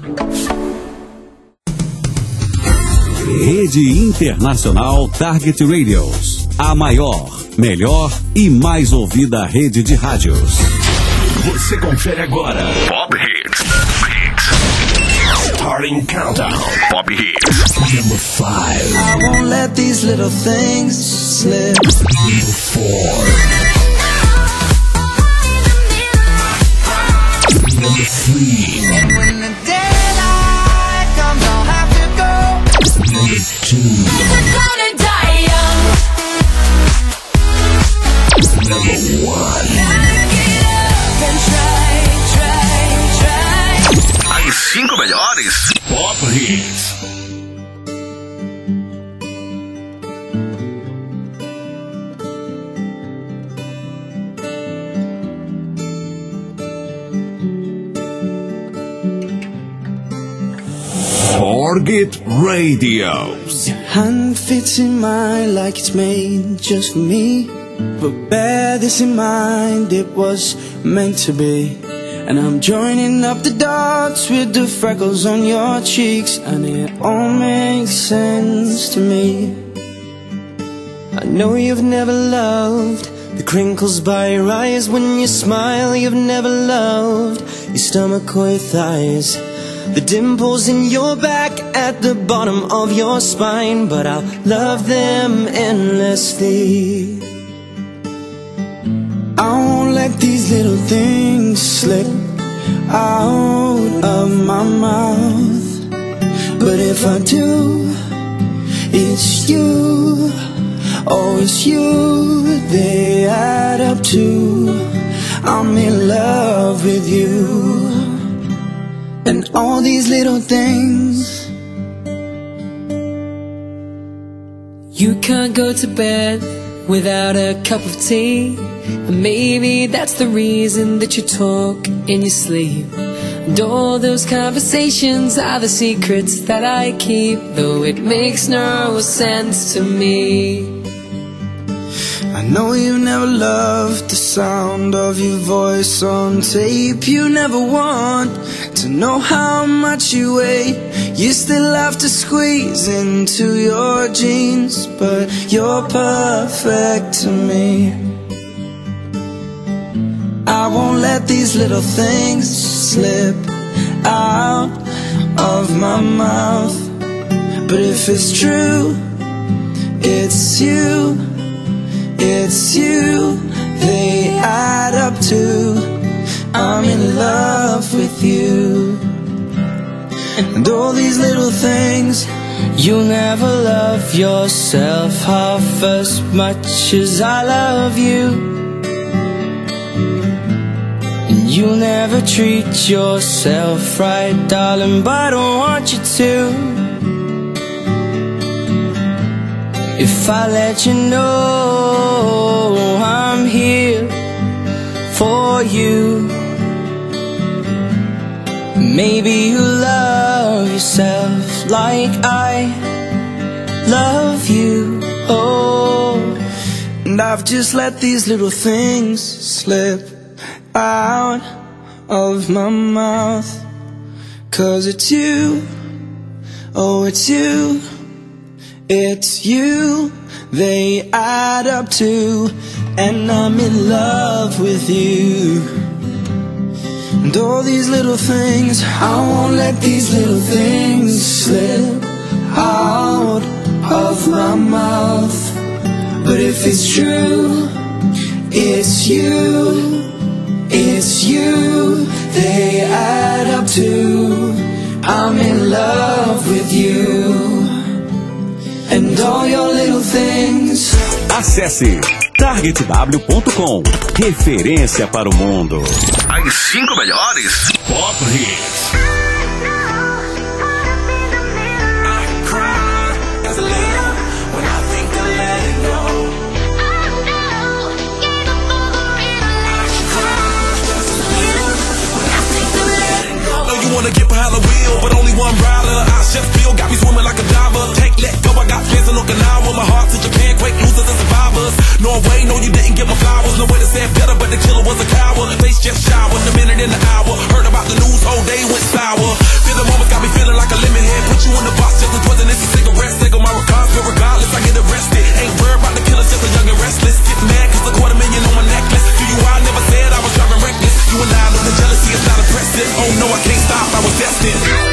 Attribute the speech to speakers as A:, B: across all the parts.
A: Rede Internacional Target Radios. A maior, melhor e mais ouvida rede de rádios.
B: Você confere agora Pop Hits. Starting Countdown. Pop Hits. Number 5.
C: I won't let these little things slip.
B: Number 4. Number 3.
C: And when the daylight comes, I'll have to go.
B: Number 2.
C: It's gonna die young.
B: Number 1.
C: Get up and try.
B: As 5 melhores Pop Hits. Target Radios.
C: Hand fits in mine like it's made just for me. But bear this in mind, it was meant to be. And I'm joining up the dots with the freckles on your cheeks, and it all makes sense to me. I know you've never loved the crinkles by your eyes when you smile. You've never loved your stomach or your thighs, the dimples in your back at the bottom of your spine. But I'll love them endlessly. I won't let these little things slip out of my mouth. But if I do, it's you, oh it's you, they add up to I'm in love with you. And all these little things.
D: You can't go to bed without a cup of tea, and maybe that's the reason that you talk in your sleep. And all those conversations are the secrets that I keep, though it makes no sense to me.
C: I know you never loved the sound of your voice on tape. You never want to know how much you weigh. You still have to squeeze into your jeans, but you're perfect to me. I won't let these little things slip out of my mouth. But if it's true, it's you, it's you, they add up to I'm in love with you. And all these little things. You'll never love yourself half as much as I love you. You'll never treat yourself right, darling, but I don't want you to. If I let you know I'm here for you, maybe you'll love yourself like I love you. Oh, and I've just let these little things slip out of my mouth. 'Cause it's you, oh it's you, it's you, they add up to, and I'm in love with you. And all these little things, I won't let these little things slip out of my mouth. But if it's true, it's you, it's you, they add up to I'm in love with you. And all your little things.
A: Acesse targetw.com, referência para o mundo.
B: As 5 melhores Pop Hits.
E: Wanna get behind the wheel, but only one rider. I just feel got me swimming like a diver. Take, let go, I got plans in Okinawa. My heart to Japan, quake losers and survivors. Norway, no you didn't get my flowers. No way to say it better, but the killer was a coward. Face just showered, a minute in the hour. Heard about the news, whole day went sour. Feel the moment Oh no, I can't stop, I was destined.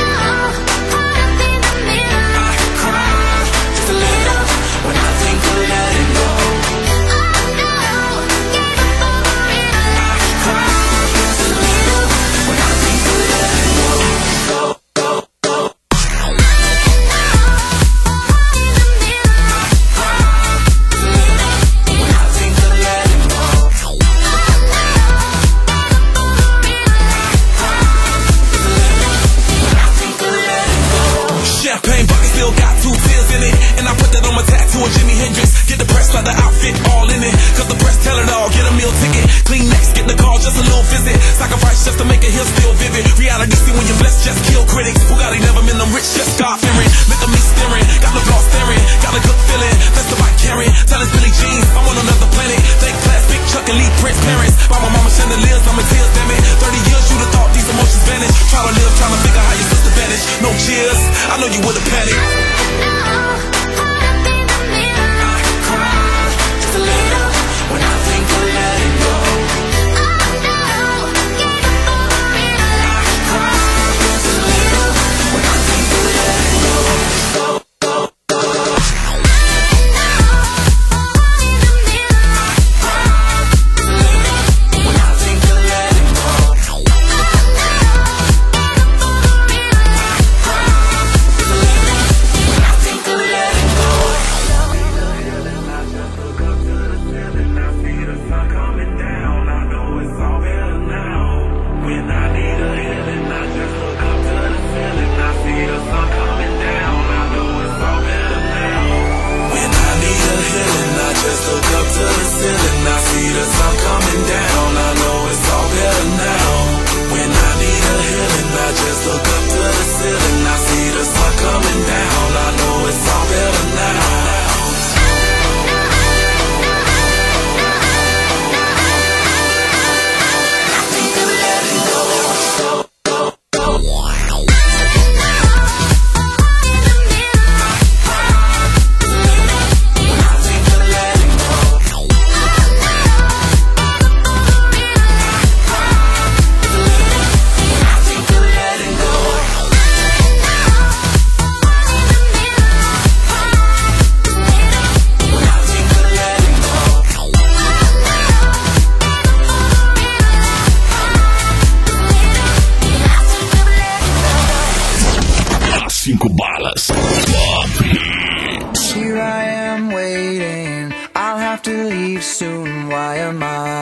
C: Here I am waiting, I'll have to leave soon. Why am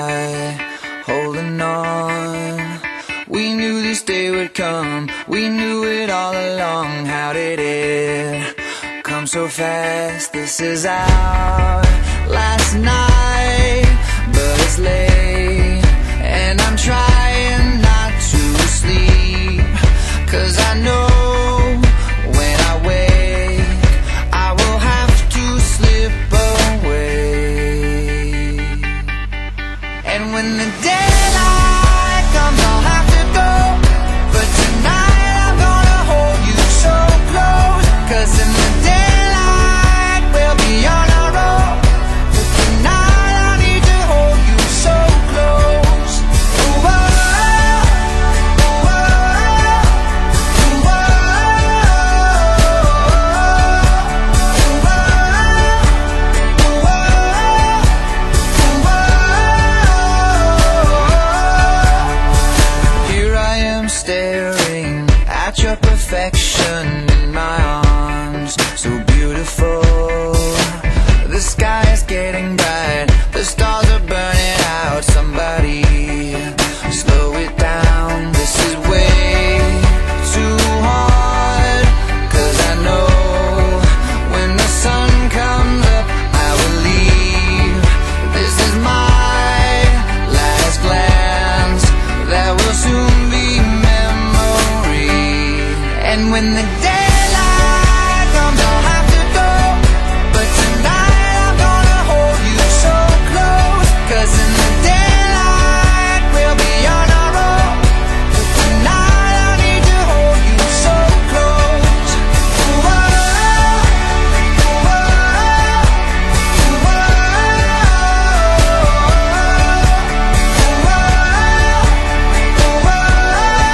C: I holding on? We knew this day would come, we knew it all along. How did it come so fast? This is our last night, but it's late, and I'm trying not to sleep, 'cause I know when I wake I will have to slip away. And when the daylight comes I'll have to go, but tonight I'm gonna hold you so close, 'cause in the daylight we'll be on our own, but tonight I need to hold you so close. Ooh, oh, ooh, oh, ooh, oh, ooh, oh. Here I am staring at your perfection in my arms, so beautiful. The sky is getting bright, the stars are burning out. Somebody slow it down, this is way too hard, 'cause I know when the sun comes up I will leave. This is my last glance, that will soon be memory. And when the daylight comes I'll have to go, but tonight I'm gonna hold you so close, 'cause in the daylight we'll be on our own, but tonight I need to hold you so close. Ooh, oh, ooh, oh, ooh, oh, ooh, oh, ooh, oh.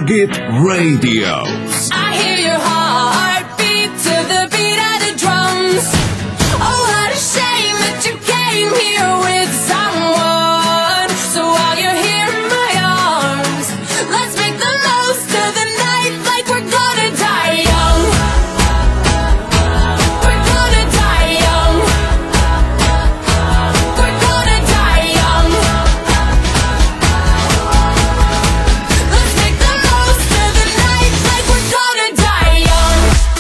A: Target Radio.
D: I hear your heartbeat to the beat of the drums. Oh, what a shame that you came here with someone. So while you're here in my arms, let's make the most of the night like we're gonna die young. We're gonna die young. We're gonna die young. Let's make the most of the night like we're gonna die young.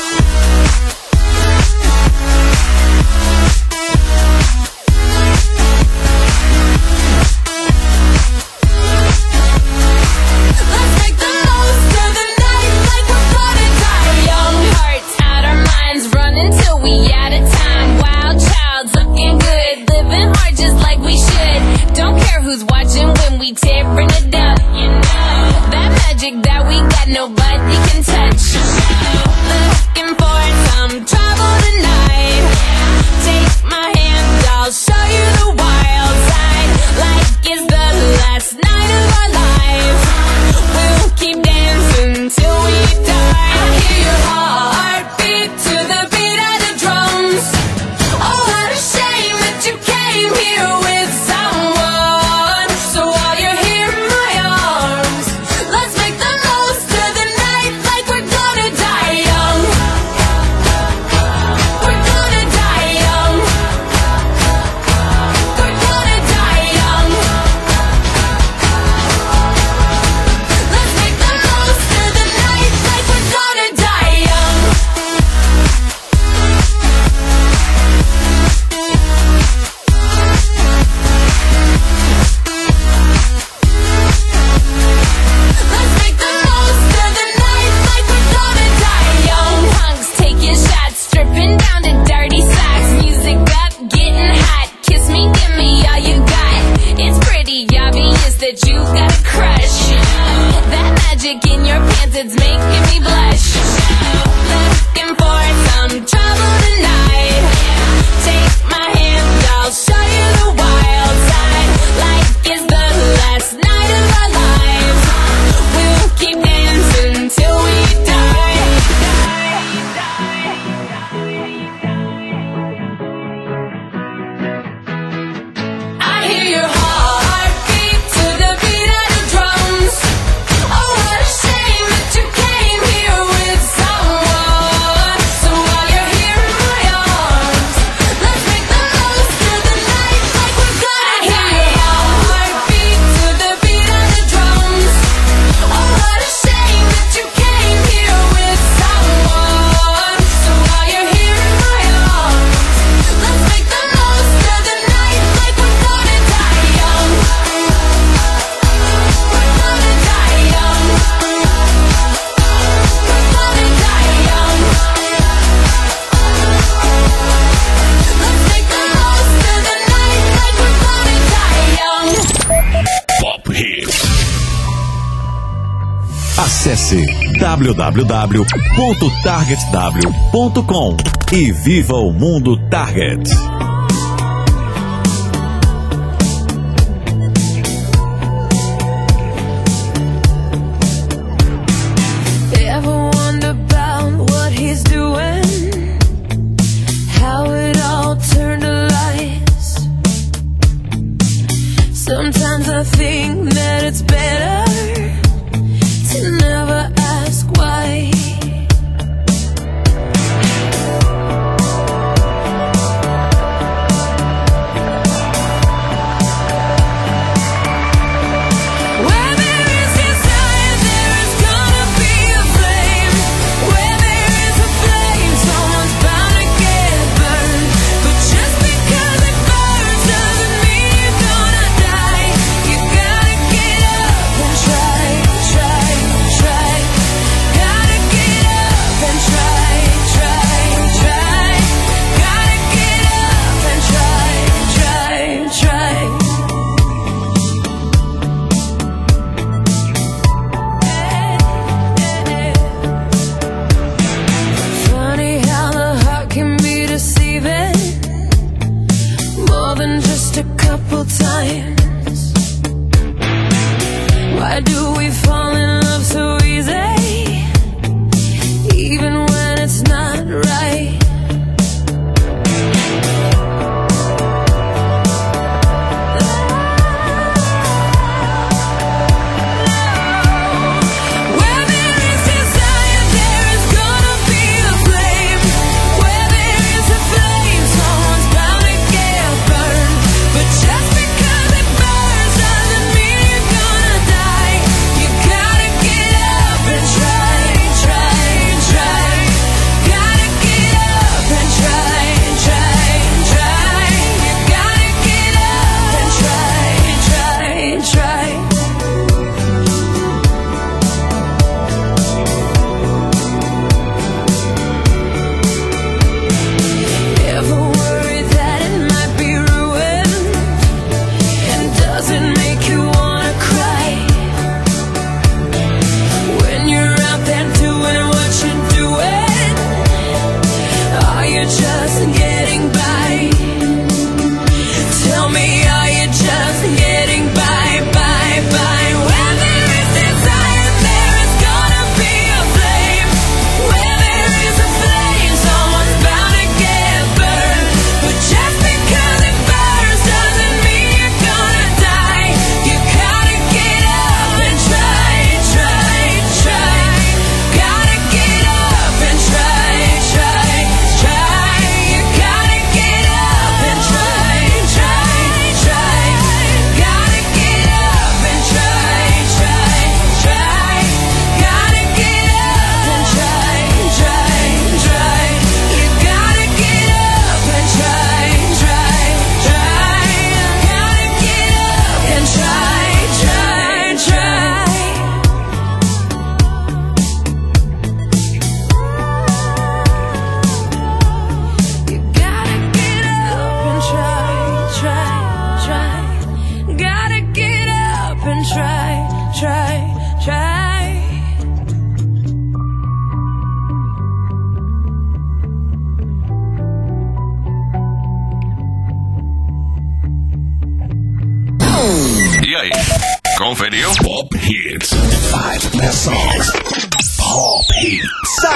D: Let's make the most of the night like we're gonna die young. Hearts out our minds, running till we out of time. Wild child, looking good, living hard just like we should. Don't care who's watching when we tearing it up. You know that magic that we got, nobody can touch. Looking for some trouble tonight. Take my hand, I'll show you the wild side. Like it's the last night of our lives. We'll keep dancing till we die. I hear your heartbeat to the beat of the drums. Oh, what a shame that you came here with someone. So while you're here in my arms, let's make the most of the night like we're gonna die young. We're gonna die young. We're gonna die young. Let's make the most of the night like we're gonna die young. Let's make the most of the night like we're gonna die young. Punks taking shots, stripping down to dirty socks. Music up, getting hot. Kiss me, give me all you got. It's pretty obvious that you got a crush. That magic in your pants, it's making me blush. Looking for some trouble tonight. Take my hand, I'll show you the wild side. Like it's the last night of our lives. We'll keep dancing till we die. I hear your heartbeat to the beat of the drums. Oh, what a shame that you came here with someone. So while you're here in my arms, let's make the most of the night like we're gonna die. I hear your heartbeat to the beat of the drums. Oh, what a shame that you came here with someone. So while you're here in my arms, let's make the most of the night like we're gonna die young. We're gonna die young. We're gonna die young. Let's make the most of the night like we're gonna die young.
A: Pop Hits. Acesse www.targetw.com e viva o mundo Target.
D: Ever wonder about what he's doing? How it all turned to lies? Sometimes I think that it's better to never ask why. Where there is desire, there is gonna be a flame. Where there is a flame, someone's bound to get burned. But just because it burns doesn't mean you're gonna die. You gotta get up and try, try, try. Gotta get up and try, try, try. Gotta get up and try, try, try. Funny how the heart can be deceiving, more than just a couple times. Why do we fall in love so easily?
B: E aí? Conferiu?
F: Pop Hits. 5 best songs. Pop Hits.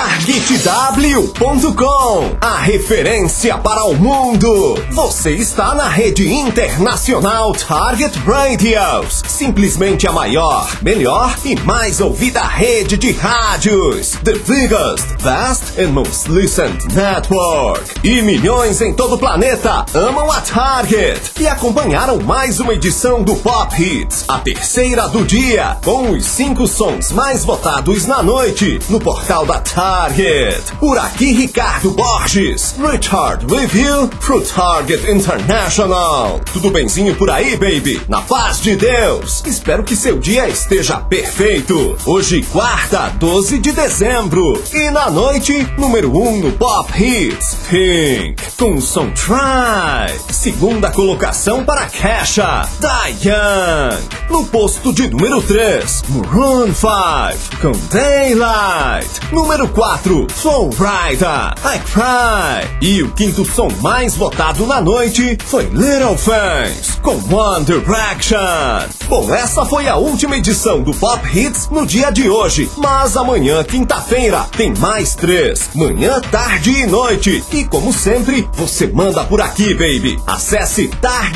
G: TargetW.com, a referência para o mundo. Você está na rede internacional Target Radios, simplesmente a maior, melhor e mais ouvida rede de rádios. The biggest, best and most listened network. E milhões em todo o planeta amam a Target e acompanharam mais uma edição do Pop Hits, a terceira do dia, com os 5 sons mais votados na noite no portal da Target. Por aqui, Ricardo Borges, Richard Review pro Target International. Tudo benzinho por aí, baby? Na paz de Deus. Espero que seu dia esteja perfeito. Hoje, quarta, 12 de dezembro. E na noite, número 1 no Pop Hits, Pink, com o som Try. Segunda colocação para Kesha, Diane. No posto de número 3, Maroon 5, com Daylight. Número 4, Flow Rider, I Cry. E o quinto som mais votado na noite foi Little Things, com One Direction. Bom, essa foi a última edição do Pop Hits no dia de hoje. Mas amanhã, quinta-feira, tem mais 3. Manhã, tarde e noite. E como sempre, você manda por aqui, baby. Acesse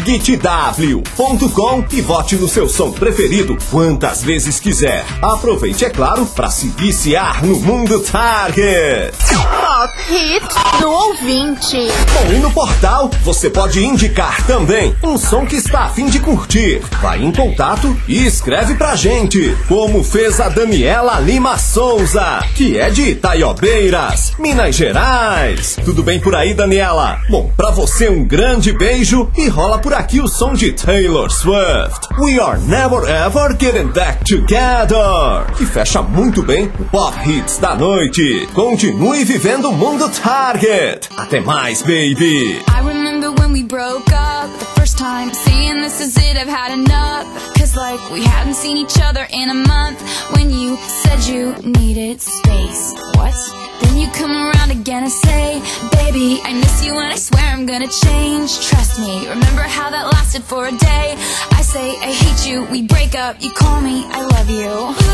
G: TargetW.com e vote no seu som preferido quantas vezes quiser. Aproveite, é claro, para se viciar no mundo Target.
H: Pop Hits do ouvinte.
G: Bom, e no portal você pode indicar também um som que está a fim de curtir. Vai em contato e escreve pra gente, como fez a Daniela Lima Souza, que é de Itaiobeiras, Minas Gerais. Tudo bem por aí, Daniela? Bom, pra você um grande beijo e rola por aqui o som de Taylor Swift, We Are Never Ever Getting Back Together, que fecha muito bem o Pop Hits da noite. Continue vivendo o mundo Target. Até mais, baby.
I: I remember when we broke up the first time, saying this is it, I've had enough. Cause like we hadn't seen each other in a month. When you said you needed space, what? Then you come around again and say, baby, I miss you and I swear I'm gonna change. Trust me, remember how that lasted for a day? I say I hate you, we break up, you call me, I love you.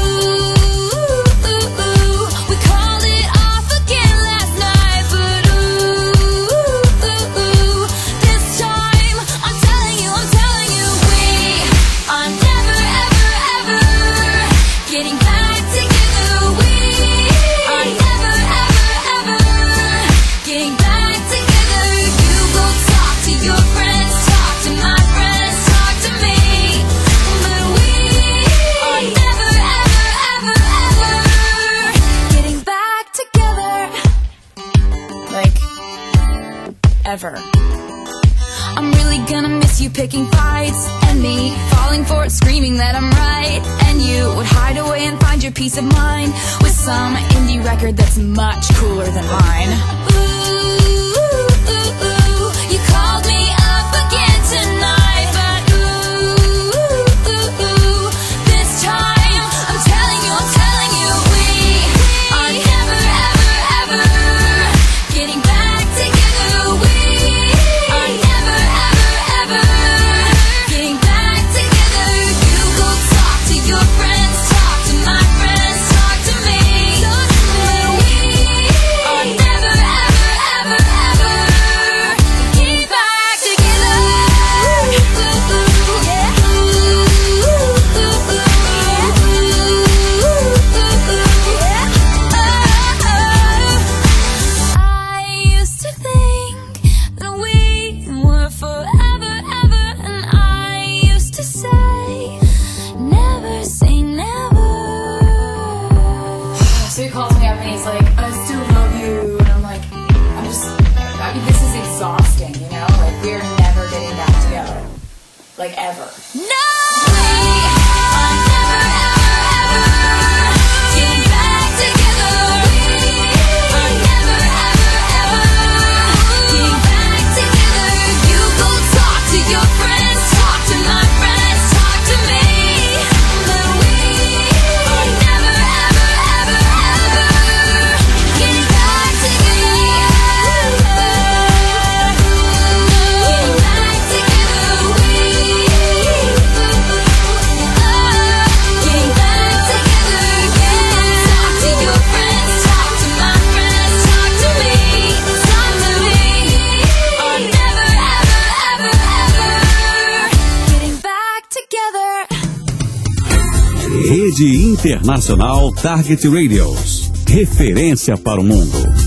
I: Ooh, we called it off again last night, but ooh, this time I'm telling you, we are never, ever, ever getting back together. We are never, ever, ever getting back together. You go talk to your friends, talk to my friends, talk to me, but we are never, ever, ever, ever getting back together. Like, ever. I'm really gonna miss you picking fights, and me falling for it, screaming that I'm right. And you would hide away and find your peace of mind with some indie record that's much cooler than mine. Ooh, you called me up again tonight, but ooh, this time I'm telling you, we are never, ever, ever getting back together. We are never, ever, ever getting back together. You go talk to your friends, talk to my friends, talk to me, but we are never, ever, ever, ever getting back together. I used to think that we were forever, ever, and I used to say, never say never. So he calls me up and he's like, I still love you, and I'm like, this is exhausting, you know? Like, we're never getting back together. Like, ever. No! We are never, ever, ever getting back together. We are never, ever, ever getting back together. You go talk to your friends, talk to my friends, talk to me, but we are never, ever, ever, ever getting back together. Getting back together. We
A: Rede Internacional Target Radios. Referência para o mundo.